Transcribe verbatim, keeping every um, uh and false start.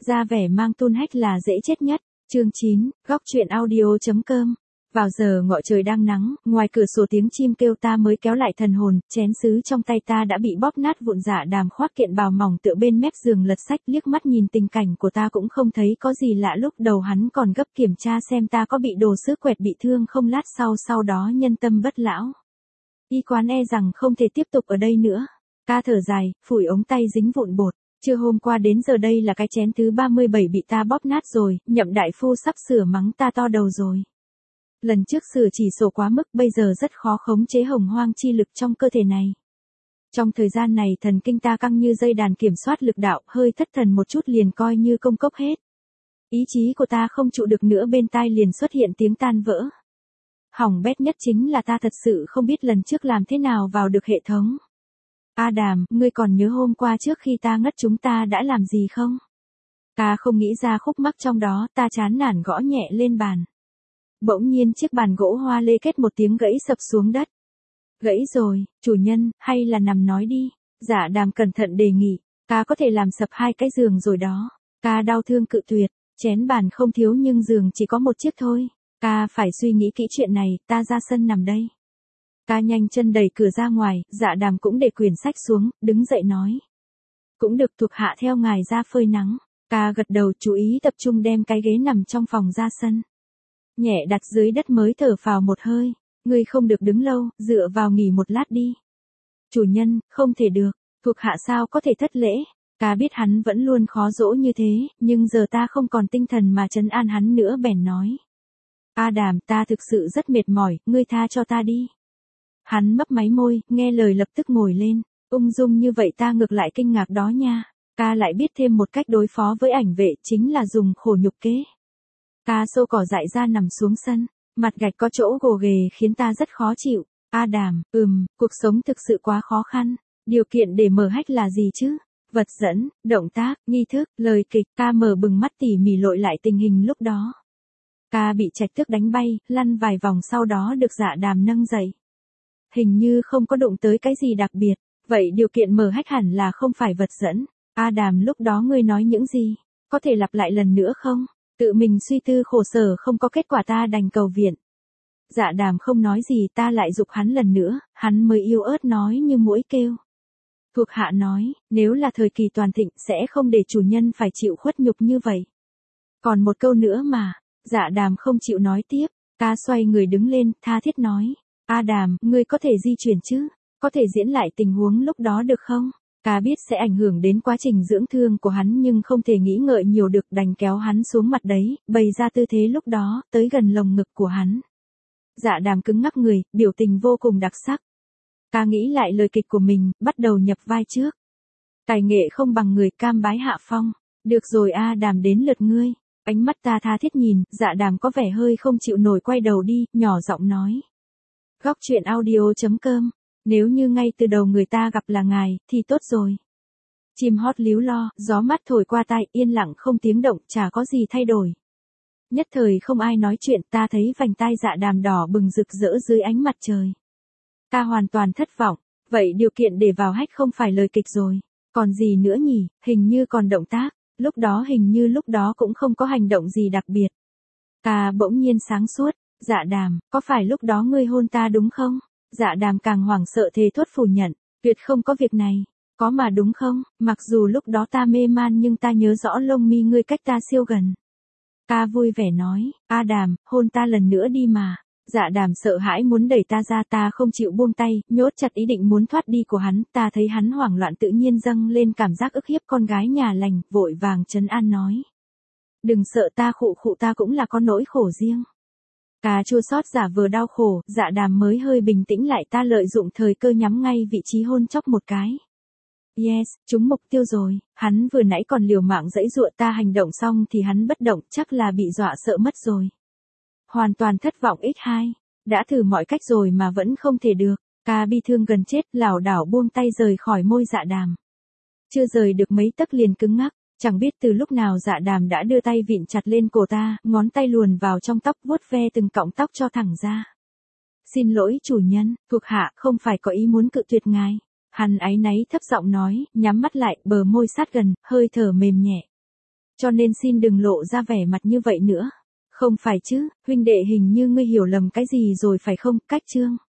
Ra vẻ mang tun hách là dễ chết nhất. Chương chín, góc truyện audio.com. Vào giờ ngọ trời đang nắng, ngoài cửa sổ tiếng chim kêu ta mới kéo lại thần hồn, chén sứ trong tay ta đã bị bóp nát vụn. Dạ Đàm khoác kiện bào mỏng tựa bên mép giường lật sách, liếc mắt nhìn tình cảnh của ta cũng không thấy có gì lạ. Lúc đầu hắn còn gấp kiểm tra xem ta có bị đồ sứ quẹt bị thương không, lát sau sau đó nhân tâm bất lão. Y quán e rằng không thể tiếp tục ở đây nữa. Ta thở dài, phủi ống tay dính vụn bột. Chưa hôm qua đến giờ đây là cái chén thứ ba mươi bảy bị ta bóp nát rồi, Nhậm đại phu sắp sửa mắng ta to đầu rồi. Lần trước sửa chỉ sổ quá mức, bây giờ rất khó khống chế hồng hoang chi lực trong cơ thể này. Trong thời gian này thần kinh ta căng như dây đàn, kiểm soát lực đạo, hơi thất thần một chút liền coi như công cốc hết. Ý chí của ta không trụ được nữa, bên tai liền xuất hiện tiếng tan vỡ. Hỏng bét nhất chính là ta thật sự không biết lần trước làm thế nào vào được hệ thống. A Đàm, ngươi còn nhớ hôm qua trước khi ta ngất chúng ta đã làm gì không? Ta không nghĩ ra khúc mắc trong đó, ta chán nản gõ nhẹ lên bàn. Bỗng nhiên chiếc bàn gỗ hoa lê kết một tiếng gãy sập xuống đất. Gãy rồi, chủ nhân, hay là nằm nói đi. Dạ Đàm cẩn thận đề nghị, ta có thể làm sập hai cái giường rồi đó. Ta đau thương cự tuyệt, chén bàn không thiếu nhưng giường chỉ có một chiếc thôi. Ta phải suy nghĩ kỹ chuyện này, ta ra sân nằm đây. Ta nhanh chân đẩy cửa ra ngoài, Dạ Đàm cũng để quyển sách xuống, đứng dậy nói. Cũng được, thuộc hạ theo ngài ra phơi nắng. Ta gật đầu, chú ý tập trung đem cái ghế nằm trong phòng ra sân. Nhẹ đặt dưới đất mới thở phào một hơi. Ngươi không được đứng lâu, dựa vào nghỉ một lát đi. Chủ nhân, không thể được, thuộc hạ sao có thể thất lễ. Ta biết hắn vẫn luôn khó dỗ như thế, nhưng giờ ta không còn tinh thần mà trấn an hắn nữa, bèn nói. A Đàm, ta thực sự rất mệt mỏi, ngươi tha cho ta đi. Hắn mấp máy môi, nghe lời lập tức ngồi lên. Ung dung như vậy ta ngược lại kinh ngạc đó nha. Ta lại biết thêm một cách đối phó với ảnh vệ, chính là dùng khổ nhục kế. Ta xô cỏ dại ra nằm xuống sân. Mặt gạch có chỗ gồ ghề khiến ta rất khó chịu. A Đàm, ừm, cuộc sống thực sự quá khó khăn. Điều kiện để mở hách là gì chứ? Vật dẫn, động tác, nghi thức, lời kịch. Ta mở bừng mắt tỉ mỉ lội lại tình hình lúc đó. Ta bị trạch tước đánh bay, lăn vài vòng sau đó được Dạ Đàm nâng dậy. Hình như không có đụng tới cái gì đặc biệt. Vậy điều kiện mở hách hẳn là không phải vật dẫn. A Đàm, lúc đó ngươi nói những gì? Có thể lặp lại lần nữa không? Tự mình suy tư khổ sở không có kết quả, ta đành cầu viện. Dạ Đàm không nói gì, ta lại giục hắn lần nữa, hắn mới yếu ớt nói như muỗi kêu. Thuộc hạ nói, nếu là thời kỳ toàn thịnh sẽ không để chủ nhân phải chịu khuất nhục như vậy. Còn một câu nữa mà. Dạ Đàm không chịu nói tiếp, ta xoay người đứng lên, tha thiết nói. A Đàm, ngươi có thể di chuyển chứ? Có thể diễn lại tình huống lúc đó được không? Ta biết sẽ ảnh hưởng đến quá trình dưỡng thương của hắn nhưng không thể nghĩ ngợi nhiều được, đành kéo hắn xuống mặt đấy, bày ra tư thế lúc đó, tới gần lồng ngực của hắn. Dạ Đàm cứng ngắc người, biểu tình vô cùng đặc sắc. Ta nghĩ lại lời kịch của mình, bắt đầu nhập vai trước. Tài nghệ không bằng người, cam bái hạ phong. Được rồi A Đàm, đến lượt ngươi. Ánh mắt ta tha thiết nhìn, Dạ Đàm có vẻ hơi không chịu nổi, quay đầu đi, nhỏ giọng nói. Góc truyện audio.com. Nếu như ngay từ đầu người ta gặp là ngài, thì tốt rồi. Chim hót líu lo, gió mát thổi qua tai, yên lặng không tiếng động, chả có gì thay đổi. Nhất thời không ai nói chuyện, ta thấy vành tai Dạ Đàm đỏ bừng rực rỡ dưới ánh mặt trời. Ta hoàn toàn thất vọng, vậy điều kiện để vào hách không phải lời kịch rồi. Còn gì nữa nhỉ, hình như còn động tác, lúc đó hình như lúc đó cũng không có hành động gì đặc biệt. Ta bỗng nhiên sáng suốt, Dạ Đàm, có phải lúc đó ngươi hôn ta đúng không? Dạ Đàm càng hoảng sợ thề thốt phủ nhận, tuyệt không có việc này. Có mà đúng không? Mặc dù lúc đó ta mê man nhưng ta nhớ rõ lông mi ngươi cách ta siêu gần. Ta vui vẻ nói, A Đàm, hôn ta lần nữa đi mà. Dạ Đàm sợ hãi muốn đẩy ta ra, ta không chịu buông tay, nhốt chặt ý định muốn thoát đi của hắn. Ta thấy hắn hoảng loạn tự nhiên dâng lên cảm giác ức hiếp con gái nhà lành, vội vàng trấn an nói. Đừng sợ, ta khụ khụ, ta cũng là có nỗi khổ riêng. Ta chua xót giả vờ đau khổ, Dạ Đàm mới hơi bình tĩnh lại, ta lợi dụng thời cơ nhắm ngay vị trí hôn chóc một cái. Yes, trúng mục tiêu rồi, hắn vừa nãy còn liều mạng giãy giụa, ta hành động xong thì hắn bất động, chắc là bị dọa sợ mất rồi. Hoàn toàn thất vọng x hai, đã thử mọi cách rồi mà vẫn không thể được, ta bi thương gần chết, lảo đảo buông tay rời khỏi môi Dạ Đàm. Chưa rời được mấy tấc liền cứng ngắc, chẳng biết từ lúc nào Dạ Đàm đã đưa tay vịn chặt lên cổ ta, ngón tay luồn vào trong tóc vuốt ve từng cọng tóc cho thẳng ra. Xin lỗi chủ nhân, thuộc hạ không phải có ý muốn cự tuyệt ngài. Hắn áy náy thấp giọng nói, nhắm mắt lại, bờ môi sát gần, hơi thở mềm nhẹ. Cho nên xin đừng lộ ra vẻ mặt như vậy nữa. Không phải chứ, huynh đệ hình như ngươi hiểu lầm cái gì rồi phải không, Cách Trương.